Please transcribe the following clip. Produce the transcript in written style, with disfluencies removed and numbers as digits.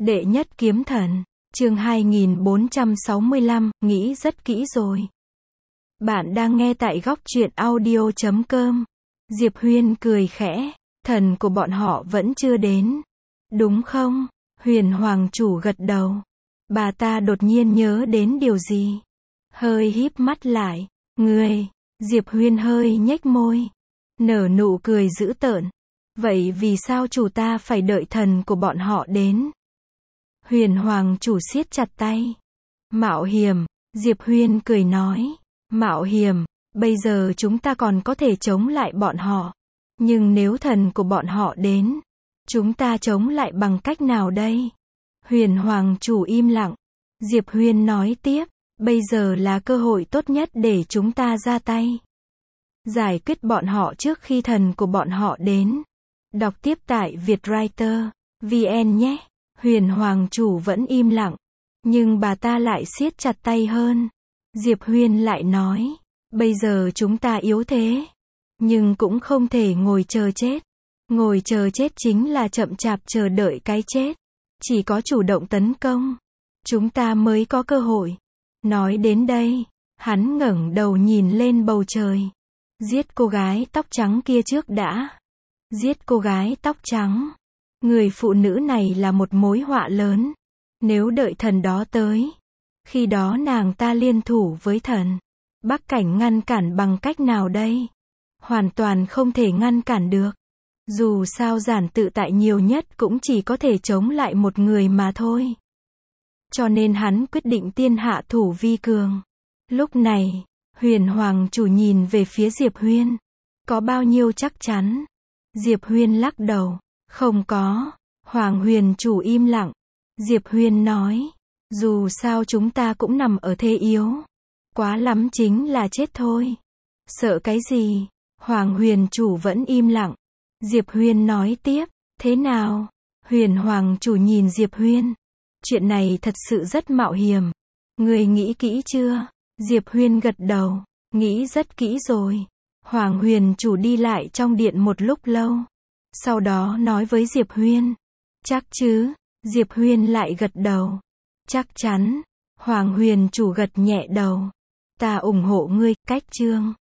Đệ nhất kiếm thần, chương 2465, nghĩ rất kỹ rồi. Bạn đang nghe tại góc truyện audio.com. Diệp Huyên cười khẽ, thần của bọn họ vẫn chưa đến. Đúng không? Huyền Hoàng chủ gật đầu. Bà ta đột nhiên nhớ đến điều gì. Hơi híp mắt lại. Người, Diệp Huyên hơi nhếch môi. Nở nụ cười dữ tợn. Vậy vì sao chủ ta phải đợi thần của bọn họ đến? Huyền Hoàng chủ siết chặt tay. Mạo hiểm, Diệp Huyên cười nói. Mạo hiểm, bây giờ chúng ta còn có thể chống lại bọn họ. Nhưng nếu thần của bọn họ đến, chúng ta chống lại bằng cách nào đây? Huyền Hoàng chủ im lặng. Diệp Huyên nói tiếp, bây giờ là cơ hội tốt nhất để chúng ta ra tay. Giải quyết bọn họ trước khi thần của bọn họ đến. Đọc tiếp tại Vietwriter VN nhé. Huyền Hoàng chủ vẫn im lặng. Nhưng bà ta lại siết chặt tay hơn. Diệp Huyên lại nói, bây giờ chúng ta yếu thế. Nhưng cũng không thể ngồi chờ chết. Ngồi chờ chết chính là chậm chạp chờ đợi cái chết. Chỉ có chủ động tấn công, chúng ta mới có cơ hội. Nói đến đây, hắn ngẩng đầu nhìn lên bầu trời. Giết cô gái tóc trắng kia trước đã. Giết cô gái tóc trắng. Người phụ nữ này là một mối họa lớn. Nếu đợi thần đó tới, khi đó nàng ta liên thủ với thần. Bắc Cảnh ngăn cản bằng cách nào đây? Hoàn toàn không thể ngăn cản được. Dù sao Giản Tự Tại nhiều nhất cũng chỉ có thể chống lại một người mà thôi. Cho nên hắn quyết định tiên hạ thủ vi cường. Lúc này, Huyền Hoàng chủ nhìn về phía Diệp Huyên. Có bao nhiêu chắc chắn? Diệp Huyên lắc đầu. Không có. Hoàng Huyền chủ im lặng. Diệp Huyên nói. Dù sao chúng ta cũng nằm ở thế yếu. Quá lắm chính là chết thôi. Sợ cái gì? Hoàng Huyền chủ vẫn im lặng. Diệp Huyên nói tiếp. Thế nào? Huyền Hoàng chủ nhìn Diệp Huyên. Chuyện này thật sự rất mạo hiểm. Người nghĩ kỹ chưa? Diệp Huyên gật đầu. Nghĩ rất kỹ rồi. Hoàng Huyền chủ đi lại trong điện một lúc lâu. Sau đó nói với Diệp Huyên. Chắc chứ? Diệp Huyên lại gật đầu. Chắc chắn. Hoàng Huyền chủ gật nhẹ đầu. Ta ủng hộ ngươi, cách chương.